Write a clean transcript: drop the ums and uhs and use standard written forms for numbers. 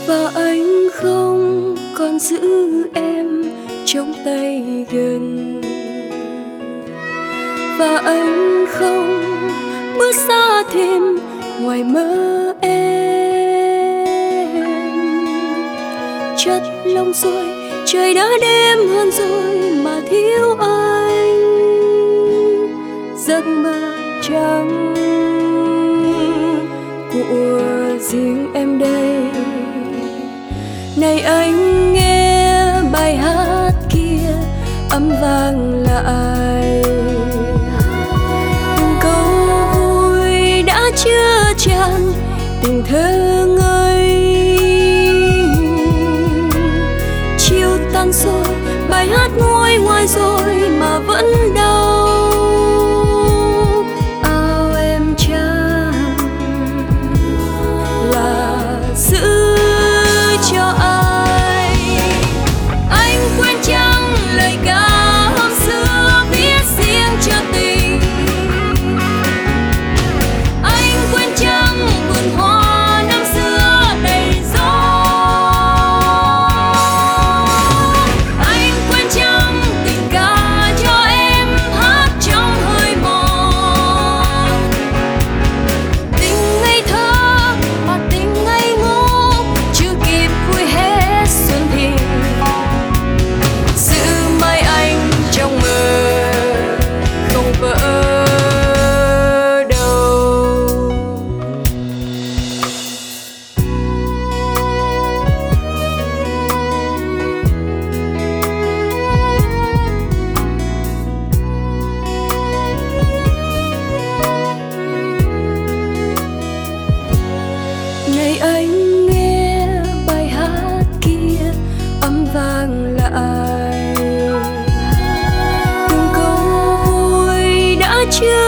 Và anh không còn giữ em trong tay gần, và anh không bước xa thêm ngoài mơ em. Chất lòng rồi trời đã đêm hơn rồi mà thiếu anh, giấc mơ trắng của riêng em đây. Này anh nghe bài hát kia âm vang lại, từng câu vui đã chứa chan tình thơ ngây. Chiều tan rồi bài hát nguôi ngoai rồi mà vẫn đau. Áo em trắng là giữ cho ai. Anh quên chăng lời ca hôm xưa viết riêng cho tình. Anh quên chăng vườn hoa năm xưa đầy gió. Anh quên chăng tình ca cho em hát trong hơi mòn. Tình ngây thơ và tình ngây ngô chưa kịp vui hết xuân thì giữ mãi anh trong mơ không vỡ đâu. Này anh nghe bài hát kia âm vang lại, từng câu vui đã chưa